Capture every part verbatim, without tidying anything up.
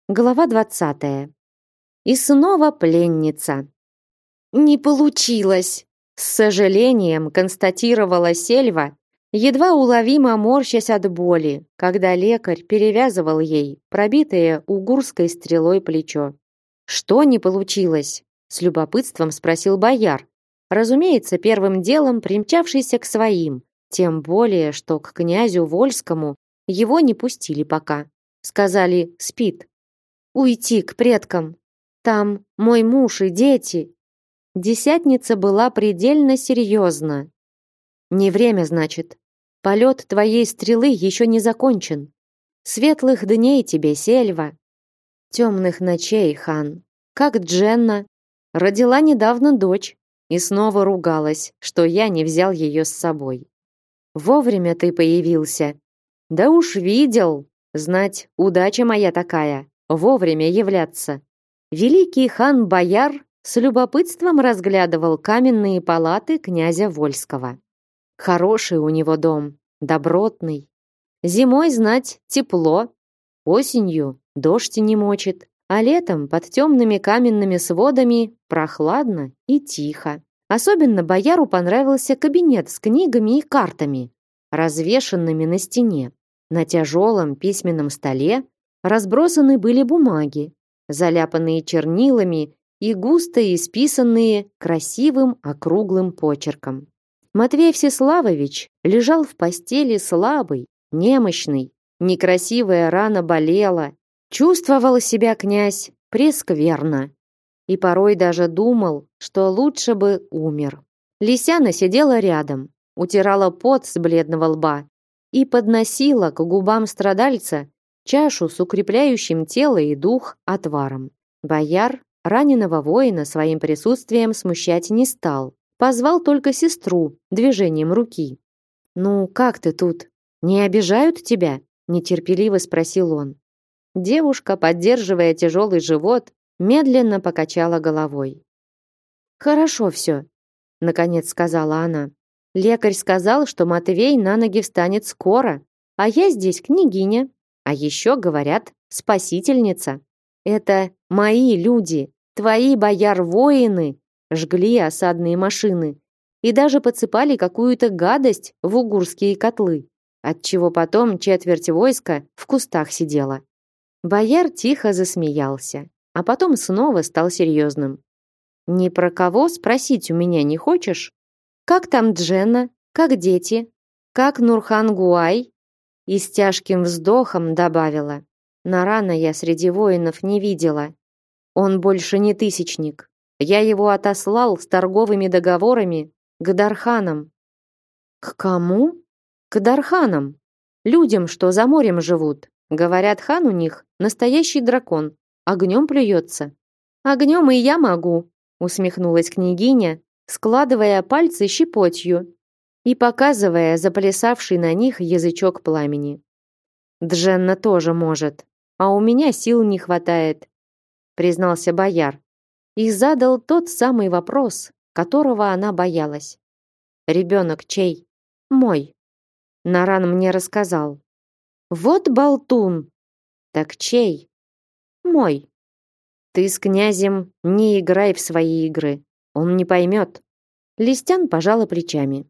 Глава двадцатая. И снова пленница. Не получилось, с сожалением констатировала Сельва, едва уловимо морщась от боли, когда лекарь перевязывал ей пробитое угурской стрелой плечо. Что не получилось? С любопытством спросил бояр. Разумеется, первым делом примчавшийся к своим, тем более, что к князю Вольскому его не пустили пока. Сказали: спит. Уйти к предкам. Там мой муж и дети. Десятница была предельно серьезна. Не время, значит. Полет твоей стрелы еще не закончен. Светлых дней тебе, Сельва. Темных ночей, хан. Как Дженна. Родила недавно дочь и снова ругалась, что я не взял ее с собой. Вовремя ты появился. Да уж видел. Знать, удача моя такая. Вовремя являться. Великий хан Бояр с любопытством разглядывал каменные палаты князя Вольского. Хороший у него дом, добротный. Зимой, знать, тепло, осенью дождь не мочит, а летом под темными каменными сводами прохладно и тихо. Особенно Бояру понравился кабинет с книгами и картами, развешанными на стене. На тяжелом письменном столе разбросаны были бумаги, заляпанные чернилами и густо исписанные красивым округлым почерком. Матвей Всеславович лежал в постели слабый, немощный, некрасивая рана болела, чувствовал себя князь прескверно и порой даже думал, что лучше бы умер. Лисяна сидела рядом, утирала пот с бледного лба и подносила к губам страдальца чашу с укрепляющим тело и дух отваром. Бояр раненого воина своим присутствием смущать не стал. Позвал только сестру движением руки. «Ну, как ты тут? Не обижают тебя?» нетерпеливо спросил он. Девушка, поддерживая тяжелый живот, медленно покачала головой. «Хорошо все», наконец сказала она. «Лекарь сказал, что Матвей на ноги встанет скоро, а я здесь княгиня. А еще, говорят, спасительница. Это мои люди, твои бояр-воины, жгли осадные машины и даже подсыпали какую-то гадость в угурские котлы, отчего потом четверть войска в кустах сидела». Бояр тихо засмеялся, а потом снова стал серьезным. «Ни про кого спросить у меня не хочешь? Как там Дженна? Как дети? Как Нурхан Гуай?» И с тяжким вздохом добавила: «Нарана я среди воинов не видела. Он больше не тысячник. Я его отослал с торговыми договорами к Дарханам». «К кому?» «К Дарханам. Людям, что за морем живут. Говорят, хан у них настоящий дракон. Огнем плюется». «Огнем и я могу», усмехнулась княгиня, складывая пальцы щепотью и показывая заплясавший на них язычок пламени. «Дженна тоже может, а у меня сил не хватает», признался бояр и задал тот самый вопрос, которого она боялась. «Ребенок чей?» «Мой. Наран мне рассказал». «Вот болтун!» «Так чей?» «Мой». «Ты с князем не играй в свои игры, он не поймет». Листян пожала плечами.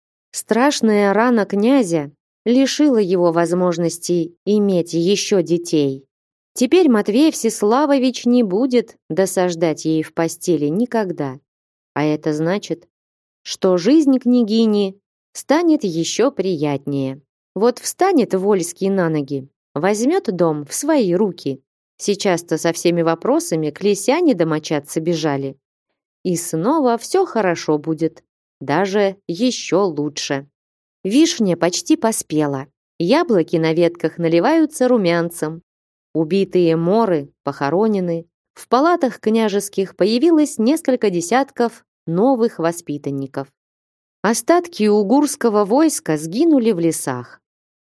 Страшная рана князя лишила его возможности иметь еще детей. Теперь Матвей Всеславович не будет досаждать ей в постели никогда. А это значит, что жизнь княгини станет еще приятнее. Вот встанет Вольский на ноги, возьмет дом в свои руки. Сейчас-то со всеми вопросами к Лисяне домочадцы бежали. И снова все хорошо будет. Даже еще лучше. Вишня почти поспела. Яблоки на ветках наливаются румянцем. Убитые моры похоронены. В палатах княжеских появилось несколько десятков новых воспитанников. Остатки угурского войска сгинули в лесах.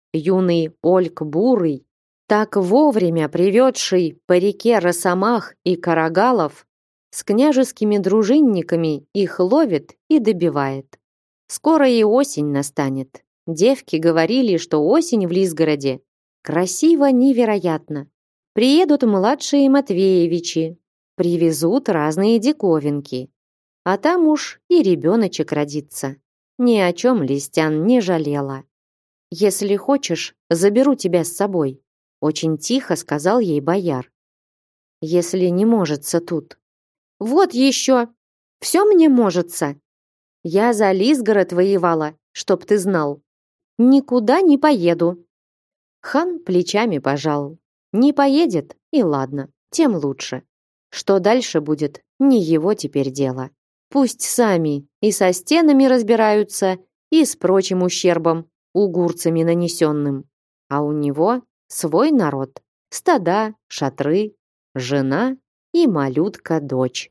Юный Ольк Бурый, так вовремя приведший по реке росомах и карагалов, с княжескими дружинниками их ловит и добивает. Скоро и осень настанет. Девки говорили, что осень в Лизгороде красиво невероятно. Приедут младшие Матвеевичи, привезут разные диковинки. А там уж и ребеночек родится. Ни о чем Листян не жалела. «Если хочешь, заберу тебя с собой», — очень тихо сказал ей бояр. «Если не можется тут». «Вот еще! Все мне можется. Я за Лисгород воевала, чтоб ты знал. Никуда не поеду». Хан плечами пожал. Не поедет, и ладно, тем лучше. Что дальше будет, не его теперь дело. Пусть сами и со стенами разбираются, и с прочим ущербом, угурцами нанесенным. А у него свой народ, стада, шатры, жена и малютка-дочь.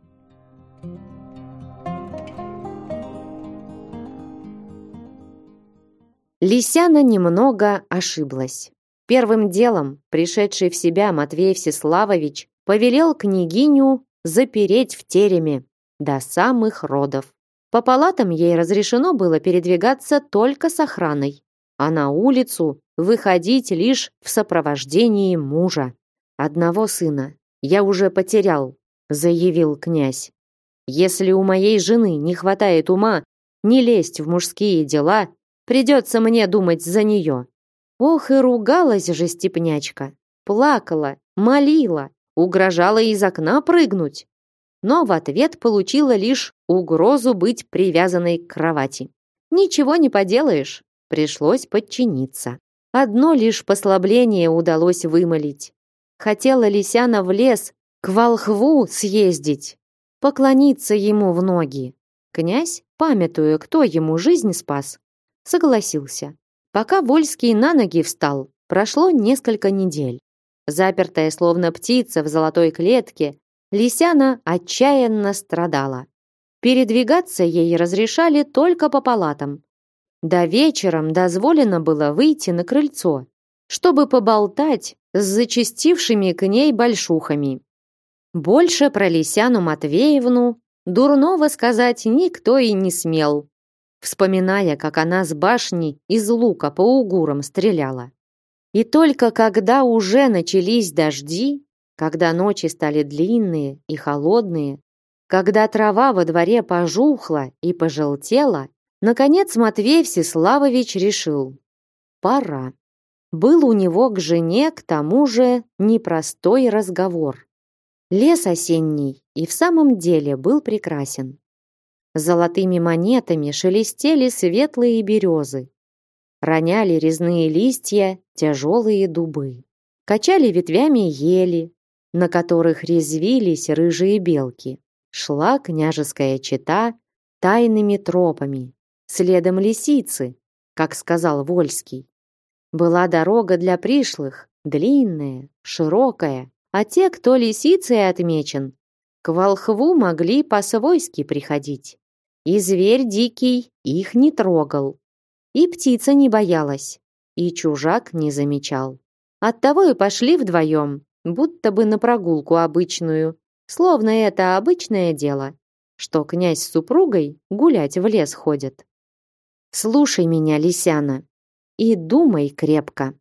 Лисяна немного ошиблась. Первым делом пришедший в себя Матвей Всеславович повелел княгиню запереть в тереме до самых родов. По палатам ей разрешено было передвигаться только с охраной, а на улицу выходить лишь в сопровождении мужа. «Одного сына я уже потерял», — заявил князь. «Если у моей жены не хватает ума не лезть в мужские дела, придется мне думать за нее». Ох, и ругалась же степнячка, плакала, молила, угрожала из окна прыгнуть. Но в ответ получила лишь угрозу быть привязанной к кровати. Ничего не поделаешь, пришлось подчиниться. Одно лишь послабление удалось вымолить. Хотела Лисяна в лес к волхву съездить, поклониться ему в ноги. Князь, памятуя, кто ему жизнь спас, согласился. Пока Вольский на ноги встал, прошло несколько недель. Запертая словно птица в золотой клетке, Лисяна отчаянно страдала. Передвигаться ей разрешали только по палатам. До вечером дозволено было выйти на крыльцо, чтобы поболтать с зачастившими к ней большухами. Больше про Лисяну Матвеевну дурного сказать никто и не смел, вспоминая, как она с башни из лука по угурам стреляла. И только когда уже начались дожди, когда ночи стали длинные и холодные, когда трава во дворе пожухла и пожелтела, наконец Матвей Всеславович решил: пора. Был у него к жене, к тому же, непростой разговор. Лес осенний и в самом деле был прекрасен. Золотыми монетами шелестели светлые березы, роняли резные листья тяжелые дубы, качали ветвями ели, на которых резвились рыжие белки. Шла княжеская чета тайными тропами, следом лисицы, как сказал Вольский. Была дорога для пришлых, длинная, широкая, а те, кто лисицей отмечен, к волхву могли по-свойски приходить. И зверь дикий их не трогал, и птица не боялась, и чужак не замечал. Оттого и пошли вдвоем, будто бы на прогулку обычную, словно это обычное дело, что князь с супругой гулять в лес ходят. Слушай меня, Лисяна, и думай крепко.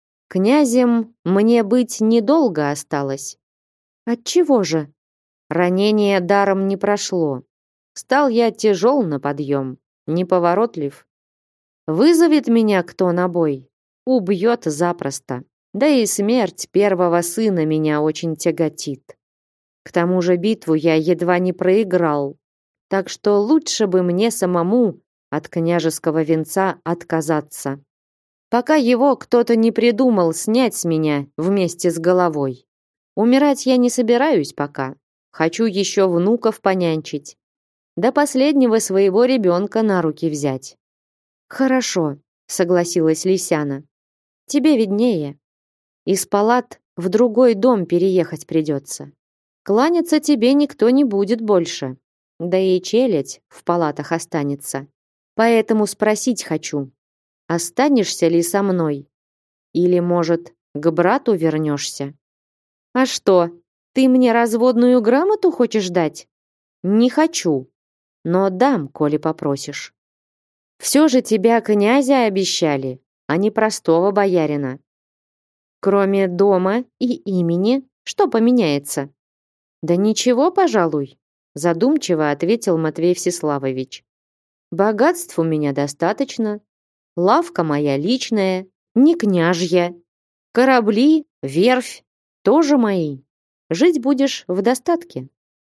Князем мне быть недолго осталось. Отчего же? Ранение даром не прошло. Стал я тяжел на подъем, неповоротлив. Вызовет меня кто на бой, убьет запросто. Да и смерть первого сына меня очень тяготит. К тому же битву я едва не проиграл, так что лучше бы мне самому от княжеского венца отказаться, пока его кто-то не придумал снять с меня вместе с головой. Умирать я не собираюсь пока. Хочу еще внуков понянчить. До последнего своего ребенка на руки взять. Хорошо, согласилась Лисяна. Тебе виднее. Из палат в другой дом переехать придется. Кланяться тебе никто не будет больше. Да и челядь в палатах останется. Поэтому спросить хочу, останешься ли со мной? Или, может, к брату вернешься? А что, ты мне разводную грамоту хочешь дать? Не хочу, но дам, коли попросишь. Все же тебя князя обещали, а не простого боярина. Кроме дома и имени, что поменяется? Да ничего, пожалуй, задумчиво ответил Матвей Всеславович. Богатств у меня достаточно, лавка моя личная, не княжья, корабли, верфь тоже мои. Жить будешь в достатке.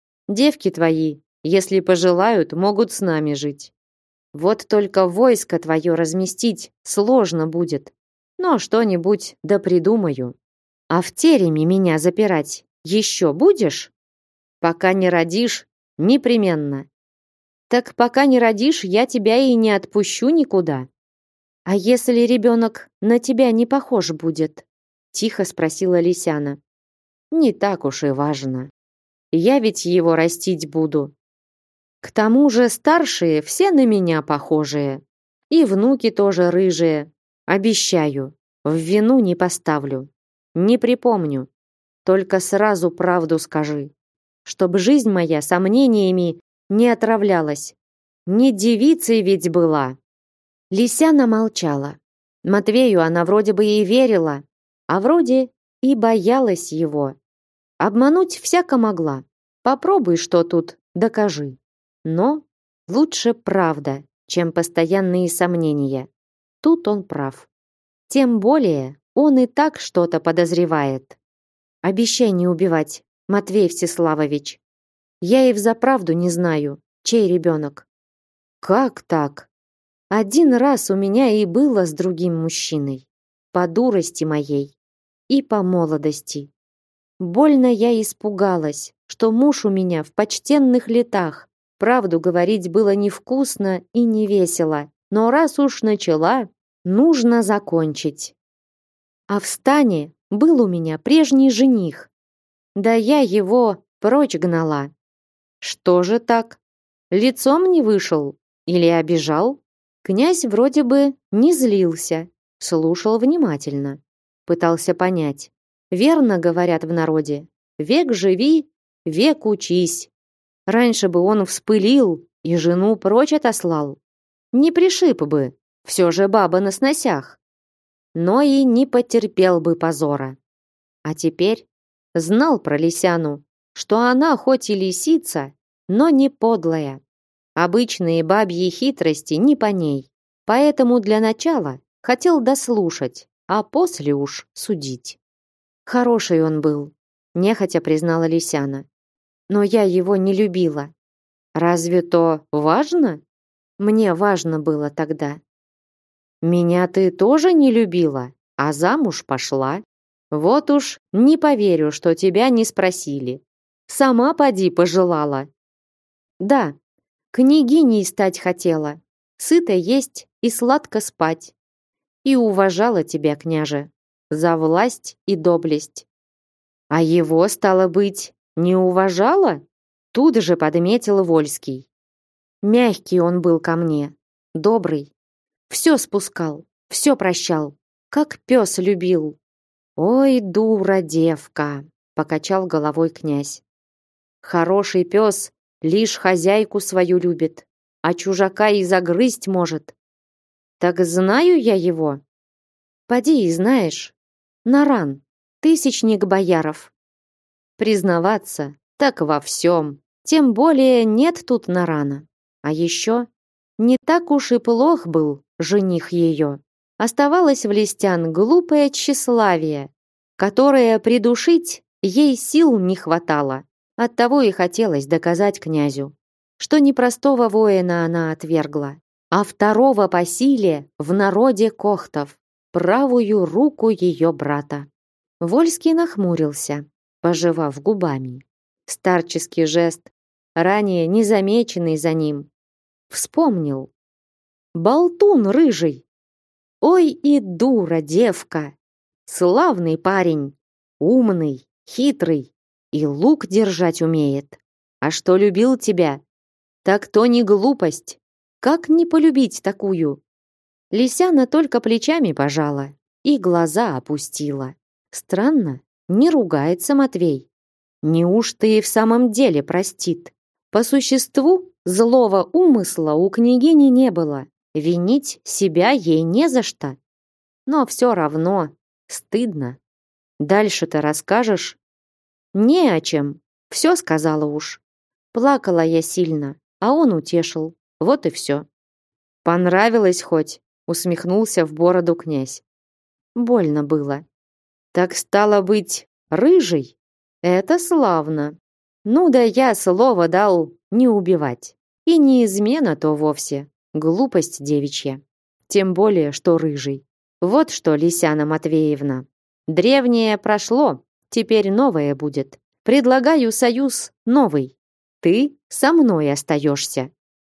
Девки твои, если пожелают, могут с нами жить. Вот только войско твое разместить сложно будет, но что-нибудь да придумаю. А в тереме меня запирать еще будешь? Пока не родишь, непременно. Так пока не родишь, я тебя и не отпущу никуда. А если ребенок на тебя не похож будет? Тихо спросила Лисяна. Не так уж и важно. Я ведь его растить буду. К тому же старшие все на меня похожие. И внуки тоже рыжие. Обещаю, в вину не поставлю. Не припомню. Только сразу правду скажи, чтобы жизнь моя сомнениями не отравлялась. Не девицей ведь была. Лисяна молчала. Матвею она вроде бы и верила, а вроде и боялась его. Обмануть всяко могла. Попробуй, что тут, докажи. Но лучше правда, чем постоянные сомнения. Тут он прав. Тем более он и так что-то подозревает. Обещай не убивать, Матвей Всеславович. Я и взаправду не знаю, чей ребенок. Как так? Один раз у меня и было с другим мужчиной. По дурости моей и по молодости. Больно я испугалась, что муж у меня в почтенных летах. Правду говорить было невкусно и не весело, но раз уж начала, нужно закончить. А в стане был у меня прежний жених. Да я его прочь гнала. Что же так? Лицом не вышел или обижал? Князь вроде бы не злился, слушал внимательно, пытался понять. Верно говорят в народе: век живи, век учись. Раньше бы он вспылил и жену прочь отослал. Не пришиб бы, все же баба на сносях. Но и не потерпел бы позора. А теперь знал про Лисяну, что она хоть и лисица, но не подлая. Обычные бабьи хитрости не по ней. Поэтому для начала хотел дослушать, а после уж судить. Хороший он был, нехотя признала Лисяна. Но я его не любила. Разве то важно? Мне важно было тогда. Меня ты тоже не любила, а замуж пошла. Вот уж не поверю, что тебя не спросили. Сама поди пожелала. Да, княгиней стать хотела, сыто есть и сладко спать. И уважала тебя, княже, за власть и доблесть. А его, стало быть, не уважала? Тут же подметил Вольский. Мягкий он был ко мне, добрый. Все спускал, все прощал, как пес любил. Ой, дура девка, покачал головой князь. Хороший пес лишь хозяйку свою любит, а чужака и загрызть может. Так знаю я его. Поди и знаешь. Наран, тысячник бояров. Признаваться, так во всем. Тем более нет тут Нарана. А еще не так уж и плох был жених ее. Оставалось в Листян глупое тщеславие, которое придушить ей сил не хватало. Оттого и хотелось доказать князю, что непростого воина она отвергла, а второго по силе в народе Кохтов, правую руку ее брата. Вольский нахмурился, пожевав губами. Старческий жест, ранее незамеченный за ним. Вспомнил. Болтун рыжий. Ой и дура девка. Славный парень, умный, хитрый и лук держать умеет. А что любил тебя? Так то не глупость. Как не полюбить такую? Лисяна только плечами пожала и глаза опустила. Странно, не ругается Матвей. Неужто и в самом деле простит? По существу злого умысла у княгини не было. Винить себя ей не за что. Но все равно стыдно. Дальше-то расскажешь? Не о чем. Все сказала уж. Плакала я сильно, а он утешил. Вот и все. Понравилось хоть? Усмехнулся в бороду князь. Больно было. Так стало быть, рыжий? Это славно. Ну да я слово дал не убивать. И не измена то вовсе. Глупость девичья. Тем более, что рыжий. Вот что, Лисяна Матвеевна. Древнее прошло, теперь новое будет. Предлагаю союз новый. Ты со мной остаешься.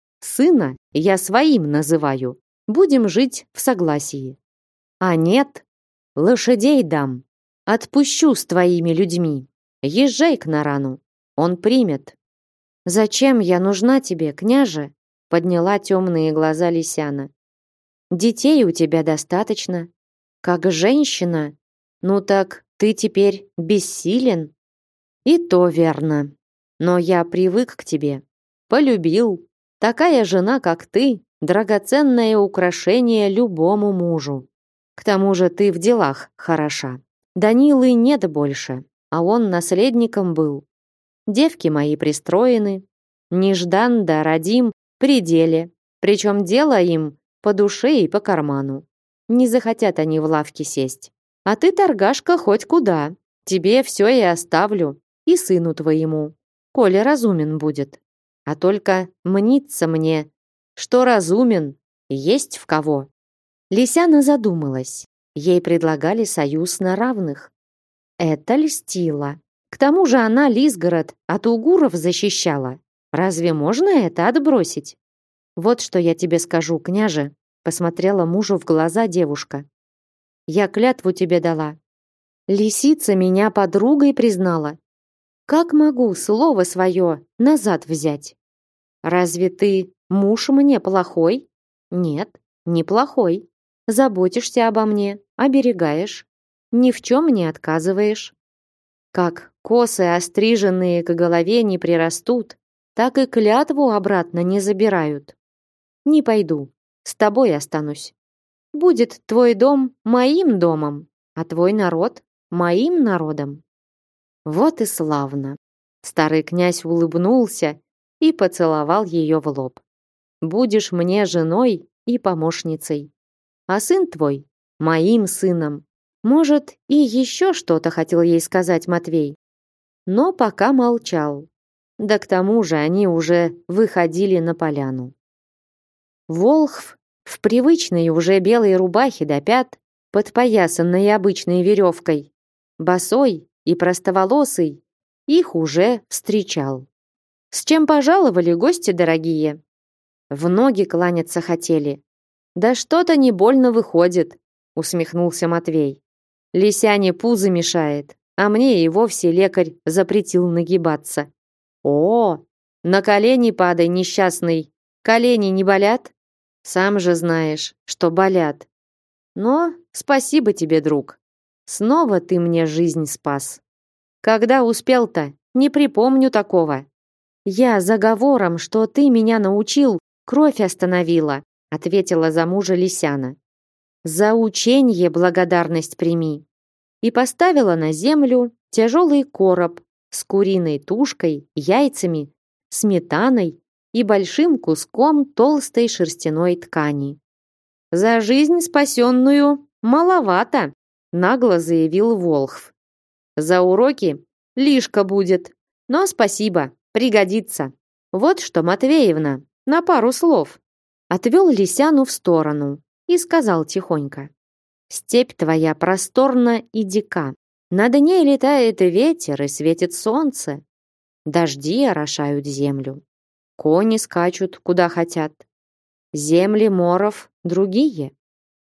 Сына я своим называю. Будем жить в согласии. А нет, лошадей дам. Отпущу с твоими людьми. Езжай к Нарану. Он примет. Зачем я нужна тебе, княже? Подняла темные глаза Лисяна. Детей у тебя достаточно. Как женщина. Ну так ты теперь бессилен? И то верно. Но я привык к тебе. Полюбил. Такая жена, как ты, драгоценное украшение любому мужу. К тому же ты в делах хороша. Данилы нет больше, а он наследником был. Девки мои пристроены. Неждан да родим при деле. Причем дело им по душе и по карману. Не захотят они в лавке сесть. А ты, торгашка, хоть куда. Тебе все и оставлю. И сыну твоему. Коля разумен будет. А только мнится мне, что разумен, есть в кого. Лисяна задумалась. Ей предлагали союз на равных. Это льстило. К тому же она Лизгород от угуров защищала. Разве можно это отбросить? Вот что я тебе скажу, княже, посмотрела мужу в глаза девушка. Я клятву тебе дала. Лисица меня подругой признала. Как могу слово свое назад взять? Разве ты муж мне плохой? Нет, не плохой. Заботишься обо мне, оберегаешь, ни в чем не отказываешь. Как косы, остриженные к голове, не прирастут, так и клятву обратно не забирают. Не пойду, с тобой останусь. Будет твой дом моим домом, а твой народ моим народом. Вот и славно. Старый князь улыбнулся и поцеловал ее в лоб. Будешь мне женой и помощницей, а сын твой моим сыном. Может, и еще что-то хотел ей сказать Матвей, но пока молчал. Да к тому же они уже выходили на поляну. Волхв в привычной уже белой рубахе до пят, подпоясанной обычной веревкой, босой и простоволосый, их уже встречал. С чем пожаловали, гости дорогие? В ноги кланяться хотели. Да что-то не больно выходит, усмехнулся Матвей. Лисяне пузо мешает, а мне и вовсе лекарь запретил нагибаться. О, на колени падай, несчастный. Колени не болят? Сам же знаешь, что болят. Но спасибо тебе, друг. Снова ты мне жизнь спас. Когда успел-то? Не припомню такого. Я заговором, что ты меня научил, кровь остановила, ответила за мужа Лисяна. За ученье благодарность прими. И поставила на землю тяжелый короб с куриной тушкой, яйцами, сметаной и большим куском толстой шерстяной ткани. За жизнь спасенную маловато, нагло заявил Волхв. За уроки лишка будет, но спасибо, пригодится. Вот что, Матвеевна, на пару слов. Отвел Лисяну в сторону и сказал тихонько. Степь твоя просторна и дика. Над ней летает ветер и светит солнце. Дожди орошают землю. Кони скачут, куда хотят. Земли моров другие.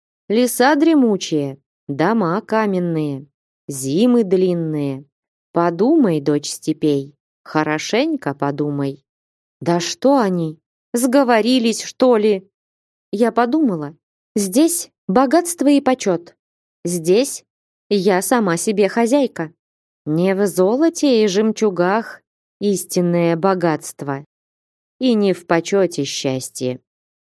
Леса дремучие, дома каменные, зимы длинные. Подумай, дочь степей, хорошенько подумай. Да что они? Сговорились, что ли? Я подумала. Здесь богатство и почет. Здесь я сама себе хозяйка. Не в золоте и жемчугах истинное богатство. И не в почете счастье.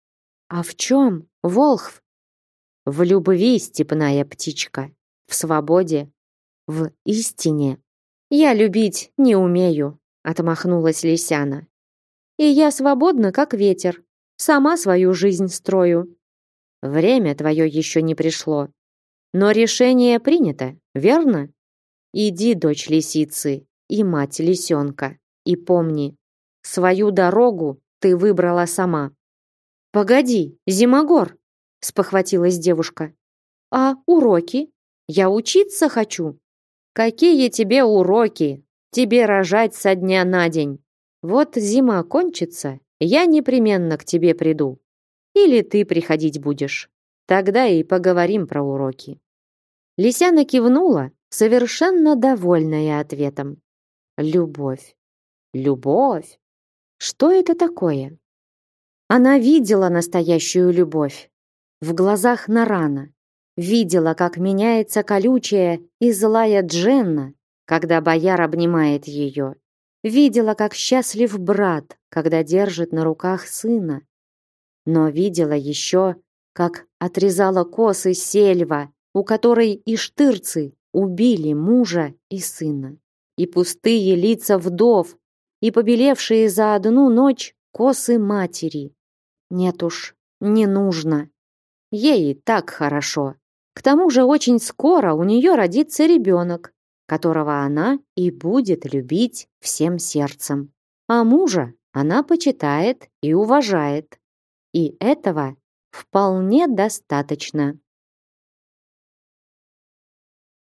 А в чем, Волхв? В любви, степная птичка, в свободе, в истине. Я любить не умею, отмахнулась Лисяна. И я свободна, как ветер. Сама свою жизнь строю. Время твое еще не пришло. Но решение принято, верно? Иди, дочь лисицы и мать лисенка, и помни, свою дорогу ты выбрала сама. Погоди, Зимогор, спохватилась девушка. А уроки? Я учиться хочу. Какие тебе уроки? Тебе рожать со дня на день. Вот зима кончится, я непременно к тебе приду. Или ты приходить будешь. Тогда и поговорим про уроки. Лисяна кивнула, совершенно довольная ответом. Любовь. Любовь. Что это такое? Она видела настоящую любовь. В глазах Нарана. Видела, как меняется колючая и злая Дженна, когда бояр обнимает ее. Видела, как счастлив брат, когда держит на руках сына. Но видела еще, как отрезала косы сельва, у которой иштырцы убили мужа и сына. И пустые лица вдов, и побелевшие за одну ночь косы матери. Нет уж, не нужно. Ей и так хорошо. К тому же очень скоро у нее родится ребенок, которого она и будет любить всем сердцем. А мужа она почитает и уважает. И этого вполне достаточно.